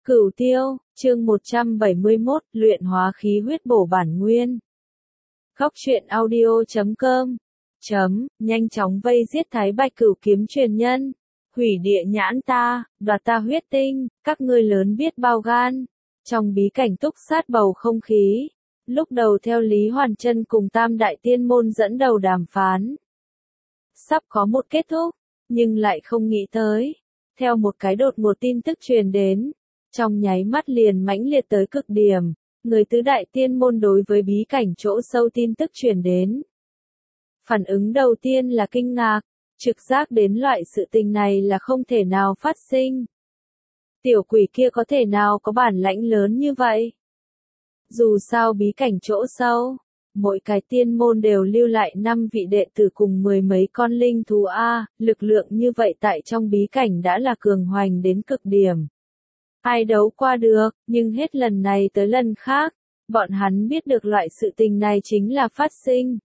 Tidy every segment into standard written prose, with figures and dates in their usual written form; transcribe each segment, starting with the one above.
Cửu Tiêu, chương 171, luyện hóa khí huyết bổ bản nguyên. Góc truyện audio.com nhanh chóng vây giết Thái Bạch Cửu kiếm truyền nhân, hủy địa nhãn ta, đoạt ta huyết tinh, các ngươi lớn biết bao gan. Trong bí cảnh túc sát bầu không khí, lúc đầu theo Lý Hoàn Chân cùng Tam Đại Tiên Môn dẫn đầu đàm phán. Sắp có một kết thúc, nhưng lại không nghĩ tới. Theo một cái đột ngột tin tức truyền đến, trong nháy mắt liền mãnh liệt tới cực điểm, người tứ đại tiên môn đối với bí cảnh chỗ sâu tin tức truyền đến. Phản ứng đầu tiên là kinh ngạc, trực giác đến loại sự tình này là không thể nào phát sinh. Tiểu quỷ kia có thể nào có bản lãnh lớn như vậy? Dù sao bí cảnh chỗ sâu, mỗi cái tiên môn đều lưu lại 5 vị đệ tử cùng 10 mấy con linh thú A, lực lượng như vậy tại trong bí cảnh đã là cường hoành đến cực điểm. Ai đấu qua được, nhưng hết lần này tới lần khác, bọn hắn biết được loại sự tình này chính là phát sinh.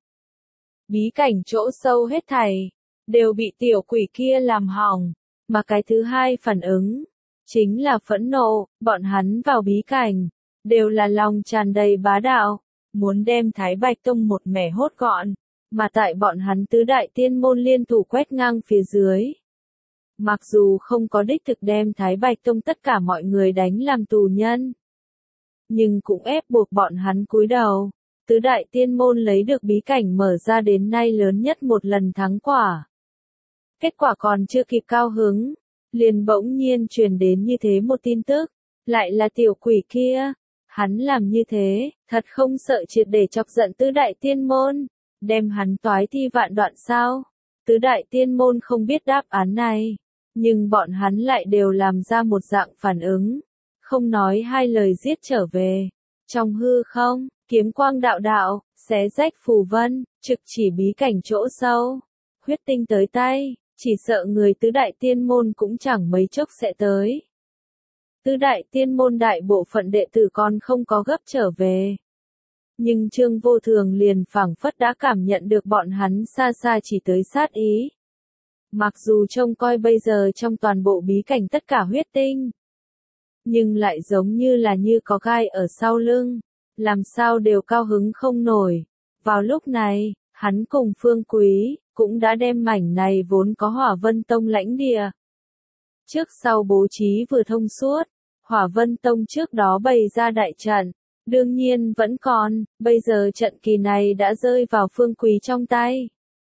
Bí cảnh chỗ sâu hết thảy, đều bị tiểu quỷ kia làm hỏng, mà cái thứ hai phản ứng, chính là phẫn nộ, bọn hắn vào bí cảnh, đều là lòng tràn đầy bá đạo, muốn đem Thái Bạch Tông một mẻ hốt gọn, mà tại bọn hắn tứ đại tiên môn liên thủ quét ngang phía dưới. Mặc dù không có đích thực đem Thái Bạch Tông tất cả mọi người đánh làm tù nhân, nhưng cũng ép buộc bọn hắn cúi đầu. Tứ đại tiên môn lấy được bí cảnh mở ra đến nay lớn nhất một lần thắng quả. Kết quả còn chưa kịp cao hứng, liền bỗng nhiên truyền đến như thế một tin tức, lại là tiểu quỷ kia. Hắn làm như thế, thật không sợ triệt để chọc giận tứ đại tiên môn, đem hắn toái thi vạn đoạn sao? Tứ đại tiên môn không biết đáp án này, nhưng bọn hắn lại đều làm ra một dạng phản ứng, không nói hai lời giết trở về. Trong hư không, kiếm quang đạo đạo, xé rách phù vân, trực chỉ bí cảnh chỗ sâu. Huyết tinh tới tay, chỉ sợ người tứ đại tiên môn cũng chẳng mấy chốc sẽ tới. Tứ đại tiên môn đại bộ phận đệ tử còn không có gấp trở về. Nhưng Trương Vô Thường liền phảng phất đã cảm nhận được bọn hắn xa xa chỉ tới sát ý. Mặc dù trông coi bây giờ trong toàn bộ bí cảnh tất cả huyết tinh, nhưng lại giống như có gai ở sau lưng, làm sao đều cao hứng không nổi. Vào lúc này, hắn cùng Phương Quý, cũng đã đem mảnh này vốn có Hỏa Vân Tông lãnh địa. Trước sau bố trí vừa thông suốt, Hỏa Vân Tông trước đó bày ra đại trận, đương nhiên vẫn còn, bây giờ trận kỳ này đã rơi vào Phương Quý trong tay.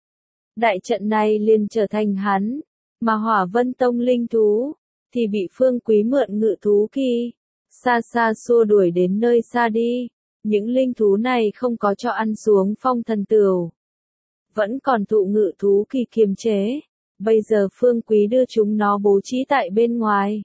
Đại trận này liền trở thành hắn, mà Hỏa Vân Tông linh thú, thì bị Phương Quý mượn ngự thú kỳ, xa xa xua đuổi đến nơi xa đi. Những linh thú này không có cho ăn xuống phong thần tửu, vẫn còn thụ ngự thú kỳ kiềm chế. Bây giờ Phương Quý đưa chúng nó bố trí tại bên ngoài,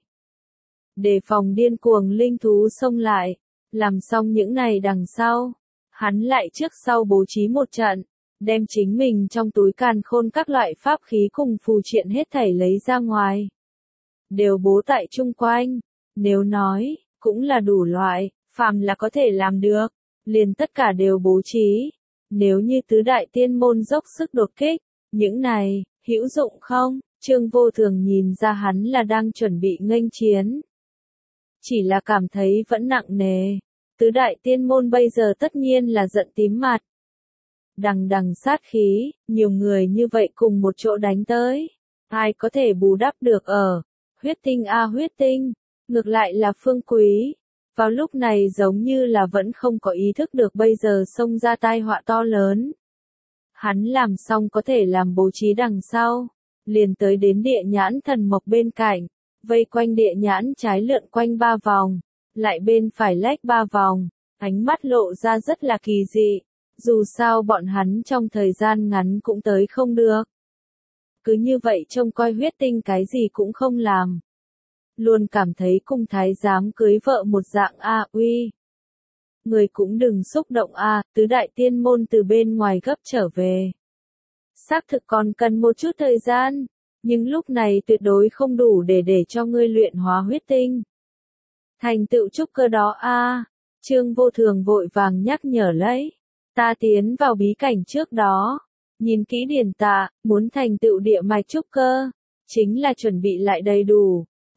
đề phòng điên cuồng linh thú xông lại. Làm xong những này đằng sau, hắn lại trước sau bố trí một trận, đem chính mình trong túi càn khôn các loại pháp khí cùng phù triện hết thảy lấy ra ngoài, đều bố tại chung quanh. Nếu nói, cũng là đủ loại, phàm là có thể làm được, liền tất cả đều bố trí. Nếu như tứ đại tiên môn dốc sức đột kích, những này, hữu dụng không? Trương Vô Thường nhìn ra hắn là đang chuẩn bị nghênh chiến, chỉ là cảm thấy vẫn nặng nề. Tứ đại tiên môn bây giờ tất nhiên là giận tím mặt, đằng đằng sát khí, nhiều người như vậy cùng một chỗ đánh tới, ai có thể bù đắp được ở huyết tinh a huyết tinh. Ngược lại là Phương Quý, vào lúc này giống như là vẫn không có ý thức được bây giờ xông ra tai họa to lớn. Hắn làm xong có thể làm bố trí đằng sau, liền tới đến địa nhãn thần mộc bên cạnh, vây quanh địa nhãn trái lượn quanh 3 vòng, lại bên phải lách 3 vòng, ánh mắt lộ ra rất là kỳ dị. Dù sao bọn hắn trong thời gian ngắn cũng tới không được. Cứ như vậy trông coi huyết tinh cái gì cũng không làm. Luôn cảm thấy cùng thái giám cưới vợ một dạng a uy. Người cũng đừng xúc động a, tứ đại tiên môn từ bên ngoài gấp trở về. Xác thực còn cần một chút thời gian, nhưng lúc này tuyệt đối không đủ để cho ngươi luyện hóa huyết tinh. Thành tựu trúc cơ đó a, Trương Vô Thường vội vàng nhắc nhở lấy. Ta tiến vào bí cảnh trước đó, nhìn kỹ điển tà, muốn thành tựu địa mạch trúc cơ, chính là chuẩn bị lại đầy đủ.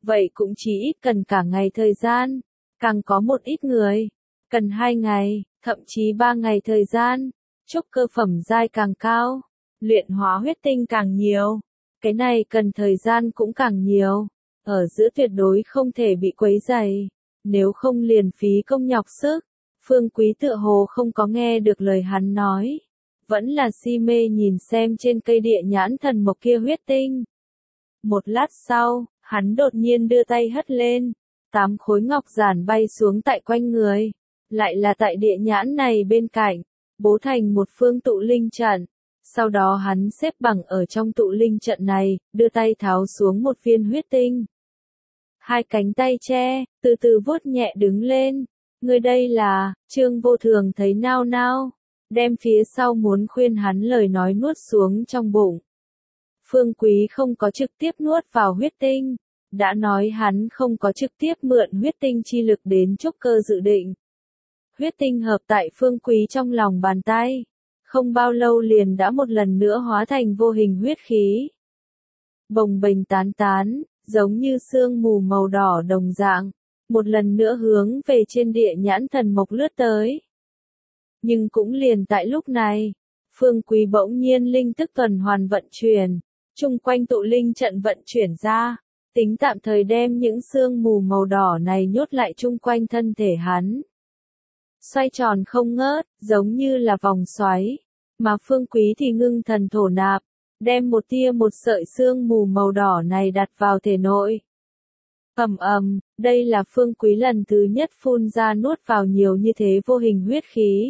vậy cũng chỉ ít cần cả ngày thời gian, càng có một ít người, cần 2 ngày, thậm chí 3 ngày thời gian, trúc cơ phẩm giai càng cao, luyện hóa huyết tinh càng nhiều, cái này cần thời gian cũng càng nhiều, ở giữa tuyệt đối không thể bị quấy rầy, nếu không liền phí công nhọc sức. Phương Quý tựa hồ không có nghe được lời hắn nói, vẫn là si mê nhìn xem trên cây địa nhãn thần mộc kia huyết tinh. Một lát sau, hắn đột nhiên đưa tay hất lên, 8 khối ngọc giản bay xuống tại quanh người, lại là tại địa nhãn này bên cạnh, bố thành một phương tụ linh trận. Sau đó hắn xếp bằng ở trong tụ linh trận này, đưa tay tháo xuống một viên huyết tinh. 2 cánh tay che, từ từ vuốt nhẹ đứng lên. Người đây là, Trương Vô Thường thấy nao nao, đem phía sau muốn khuyên hắn lời nói nuốt xuống trong bụng. Phương Quý không có trực tiếp nuốt vào huyết tinh, đã nói hắn không có trực tiếp mượn huyết tinh chi lực đến trúc cơ dự định. Huyết tinh hợp tại Phương Quý trong lòng bàn tay, không bao lâu liền đã một lần nữa hóa thành vô hình huyết khí. Bồng bềnh tán tán, giống như sương mù màu đỏ đồng dạng, một lần nữa hướng về trên địa nhãn thần mộc lướt tới. Nhưng cũng liền tại lúc này, Phương Quý bỗng nhiên linh tức tuần hoàn vận chuyển, chung quanh tụ linh trận vận chuyển ra, tính tạm thời đem những sương mù màu đỏ này nhốt lại chung quanh thân thể hắn. Xoay tròn không ngớt, giống như là vòng xoáy, mà Phương Quý thì ngưng thần thổ nạp, đem một tia một sợi sương mù màu đỏ này đặt vào thể nội. Đây là Phương Quý lần thứ nhất phun ra nuốt vào nhiều như thế vô hình huyết khí.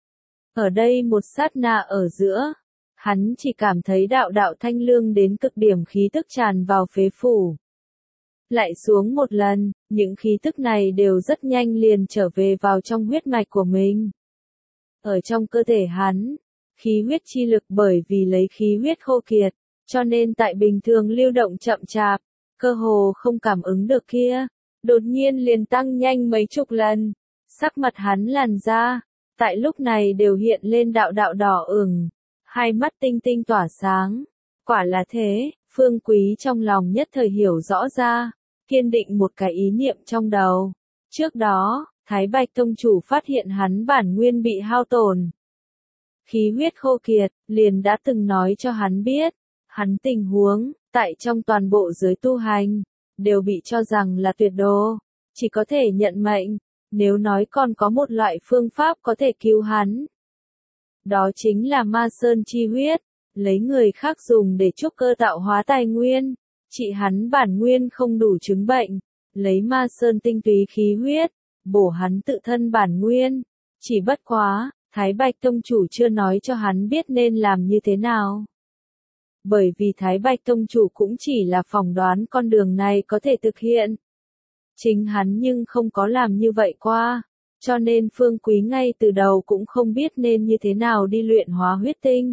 Ở đây một sát na ở giữa, hắn chỉ cảm thấy đạo đạo thanh lương đến cực điểm khí tức tràn vào phế phủ. Lại xuống một lần, những khí tức này đều rất nhanh liền trở về vào trong huyết mạch của mình. Ở trong cơ thể hắn, khí huyết chi lực bởi vì lấy khí huyết khô kiệt, cho nên tại bình thường lưu động chậm chạp, cơ hồ không cảm ứng được kia, đột nhiên liền tăng nhanh mấy chục lần. Sắc mặt hắn làn da, tại lúc này đều hiện lên đạo đạo đỏ ửng, hai mắt tinh tinh tỏa sáng. Quả là thế, Phương Quý trong lòng nhất thời hiểu rõ ra, kiên định một cái ý niệm trong đầu. Trước đó, Thái Bạch Tông chủ phát hiện hắn bản nguyên bị hao tổn, khí huyết khô kiệt, liền đã từng nói cho hắn biết, hắn tình huống, tại trong toàn bộ giới tu hành, đều bị cho rằng là tuyệt đồ, chỉ có thể nhận mệnh, nếu nói còn có một loại phương pháp có thể cứu hắn. Đó chính là Ma Sơn chi huyết, lấy người khác dùng để trúc cơ tạo hóa tài nguyên, trị hắn bản nguyên không đủ chứng bệnh, lấy Ma Sơn tinh túy khí huyết, bổ hắn tự thân bản nguyên, chỉ bất quá, Thái Bạch Tông chủ chưa nói cho hắn biết nên làm như thế nào. Bởi vì Thái Bạch Tông chủ cũng chỉ là phỏng đoán con đường này có thể thực hiện. Chính hắn nhưng không có làm như vậy qua, cho nên Phương Quý ngay từ đầu cũng không biết nên như thế nào đi luyện hóa huyết tinh.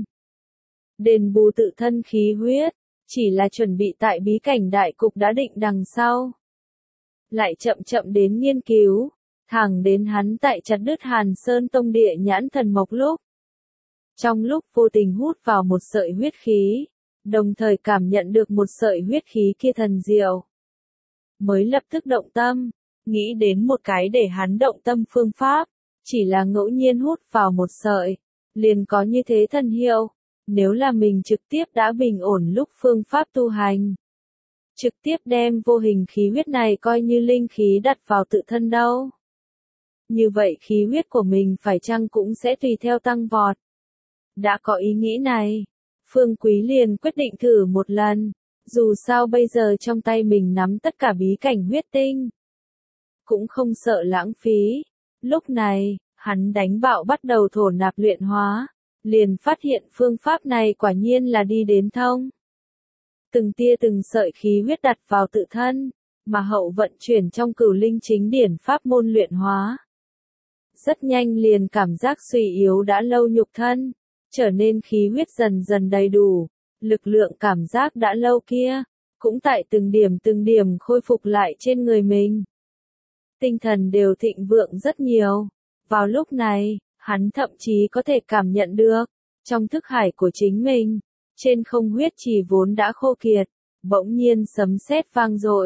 Đền bù tự thân khí huyết, chỉ là chuẩn bị tại bí cảnh đại cục đã định đằng sau. Lại chậm chậm đến nghiên cứu, thẳng đến hắn tại chặt đứt Hàn Sơn Tông địa nhãn thần mộc lúc. Trong lúc vô tình hút vào một sợi huyết khí, đồng thời cảm nhận được một sợi huyết khí kia thần diệu. Mới lập tức động tâm, nghĩ đến một cái để hắn động tâm phương pháp, chỉ là ngẫu nhiên hút vào một sợi, liền có như thế thần hiệu, nếu là mình trực tiếp đã bình ổn lúc phương pháp tu hành. Trực tiếp đem vô hình khí huyết này coi như linh khí đặt vào tự thân đâu. Như vậy khí huyết của mình phải chăng cũng sẽ tùy theo tăng vọt. Đã có ý nghĩ này, Phương Quý liền quyết định thử một lần, dù sao bây giờ trong tay mình nắm tất cả bí cảnh huyết tinh. Cũng không sợ lãng phí, lúc này, hắn đánh bạo bắt đầu thổ nạp luyện hóa, liền phát hiện phương pháp này quả nhiên là đi đến thông. Từng tia từng sợi khí huyết đặt vào tự thân, mà hậu vận chuyển trong cửu linh chính điển pháp môn luyện hóa. Rất nhanh liền cảm giác suy yếu đã lâu nhục thân, trở nên khí huyết dần dần đầy đủ, lực lượng cảm giác đã lâu kia, cũng tại từng điểm khôi phục lại trên người mình. Tinh thần đều thịnh vượng rất nhiều. Vào lúc này, hắn thậm chí có thể cảm nhận được, trong thức hải của chính mình, trên không huyết chỉ vốn đã khô kiệt, bỗng nhiên sấm sét vang dội,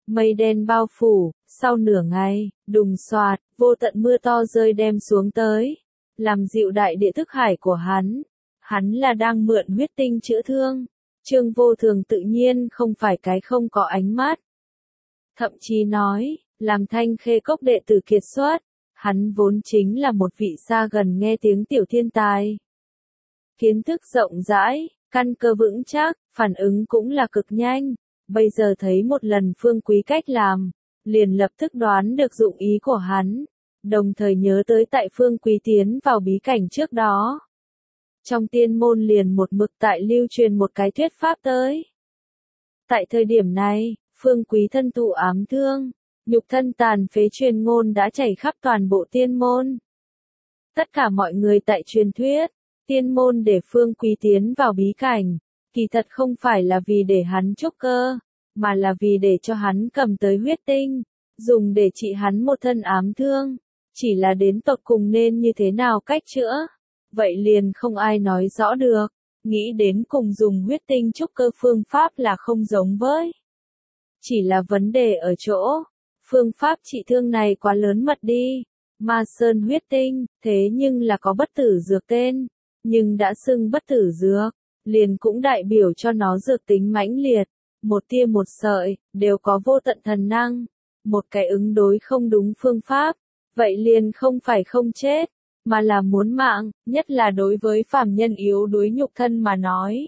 Mây đen bao phủ, sau nửa ngày, đùng soạt, vô tận mưa to rơi đem xuống tới, làm dịu đại địa thức hải của hắn. Hắn là đang mượn huyết tinh chữa thương. Trương Vô Thường tự nhiên không phải cái không có ánh mắt. Thậm chí nói, làm Thanh Khê Cốc đệ tử kiệt xuất, hắn vốn chính là một vị xa gần nghe tiếng tiểu thiên tài. Kiến thức rộng rãi, căn cơ vững chắc, phản ứng cũng là cực nhanh. Bây giờ thấy một lần Phương Quý cách làm, liền lập tức đoán được dụng ý của hắn, đồng thời nhớ tới tại Phương Quý tiến vào bí cảnh trước đó. Trong tiên môn liền một mực tại lưu truyền một cái thuyết pháp tới. Tại thời điểm này, Phương Quý thân thụ ám thương, nhục thân tàn phế truyền ngôn đã chảy khắp toàn bộ tiên môn. Tất cả mọi người tại truyền thuyết, tiên môn để Phương Quý tiến vào bí cảnh, kỳ thật không phải là vì để hắn trúc cơ, mà là vì để cho hắn cầm tới huyết tinh, dùng để trị hắn một thân ám thương, chỉ là đến tột cùng nên như thế nào cách chữa. Vậy liền không ai nói rõ được, nghĩ đến cùng dùng huyết tinh trúc cơ phương pháp là không giống với. Chỉ là vấn đề ở chỗ, phương pháp trị thương này quá lớn mật đi, Ma Sơn huyết tinh, thế nhưng là có bất tử dược tên, nhưng đã xưng bất tử dược, liền cũng đại biểu cho nó dược tính mãnh liệt, một tia một sợi, đều có vô tận thần năng, một cái ứng đối không đúng phương pháp, vậy liền không phải không chết, mà là muốn mạng, nhất là đối với phàm nhân yếu đuối nhục thân mà nói.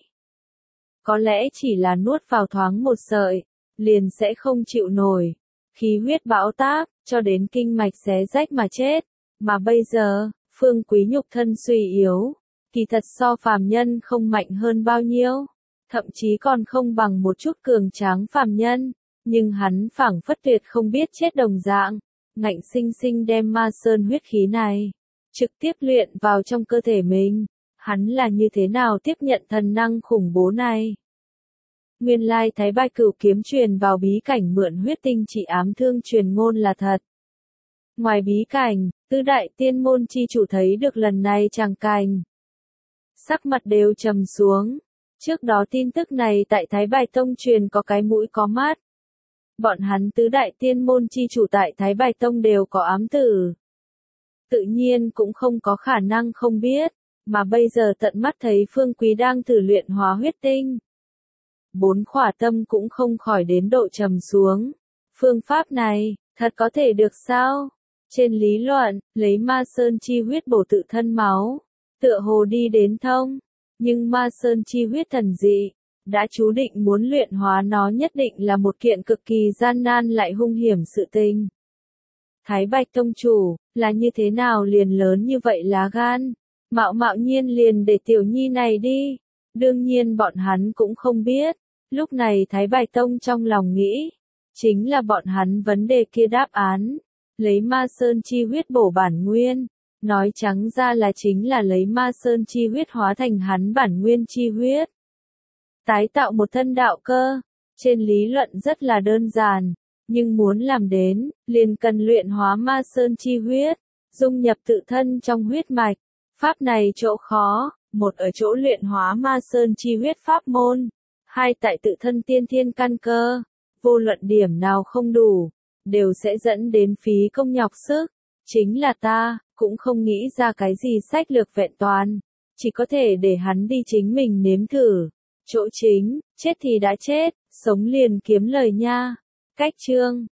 Có lẽ chỉ là nuốt vào thoáng một sợi, liền sẽ không chịu nổi, khí huyết bão táp, cho đến kinh mạch xé rách mà chết, mà bây giờ, Phương Quý nhục thân suy yếu, kỳ thật so phàm nhân không mạnh hơn bao nhiêu, thậm chí còn không bằng một chút cường tráng phàm nhân, nhưng hắn phảng phất tuyệt không biết chết đồng dạng, ngạnh sinh sinh đem Ma Sơn huyết khí này trực tiếp luyện vào trong cơ thể mình, hắn là như thế nào tiếp nhận thần năng khủng bố này. Nguyên lai Thái Bạch Cửu kiếm truyền vào bí cảnh mượn huyết tinh trị ám thương truyền ngôn là thật. Ngoài bí cảnh, tứ đại tiên môn chi chủ thấy được lần này tràng cảnh, sắc mặt đều trầm xuống. Trước đó tin tức này tại Thái Bạch Tông truyền có cái mũi có mắt. Bọn hắn tứ đại tiên môn chi chủ tại Thái Bạch Tông đều có ám tử. Tự nhiên cũng không có khả năng không biết, mà bây giờ tận mắt thấy Phương Quý đang thử luyện hóa huyết tinh. Bốn khỏa tâm cũng không khỏi đến độ trầm xuống. Phương pháp này, thật có thể được sao? Trên lý luận, lấy Ma Sơn chi huyết bổ tự thân máu, tựa hồ đi đến thông, nhưng Ma Sơn chi huyết thần dị, đã chú định muốn luyện hóa nó nhất định là một kiện cực kỳ gian nan lại hung hiểm sự tình. Thái Bạch Tông chủ, là như thế nào liền lớn như vậy lá gan, mạo mạo nhiên liền để tiểu nhi này đi, đương nhiên bọn hắn cũng không biết, lúc này Thái Bạch Tông trong lòng nghĩ, chính là bọn hắn vấn đề kia đáp án, lấy Ma Sơn chi huyết bổ bản nguyên, nói trắng ra là chính là lấy Ma Sơn chi huyết hóa thành hắn bản nguyên chi huyết. Tái tạo một thân đạo cơ, trên lý luận rất là đơn giản. Nhưng muốn làm đến, liền cần luyện hóa Ma Sơn chi huyết, dung nhập tự thân trong huyết mạch. Pháp này chỗ khó, một ở chỗ luyện hóa Ma Sơn chi huyết pháp môn, hai tại tự thân tiên thiên căn cơ, vô luận điểm nào không đủ, đều sẽ dẫn đến phí công nhọc sức. Chính là ta, cũng không nghĩ ra cái gì sách lược vẹn toàn, chỉ có thể để hắn đi chính mình nếm thử. Chỗ chính, chết thì đã chết, sống liền kiếm lời nha. Cách chương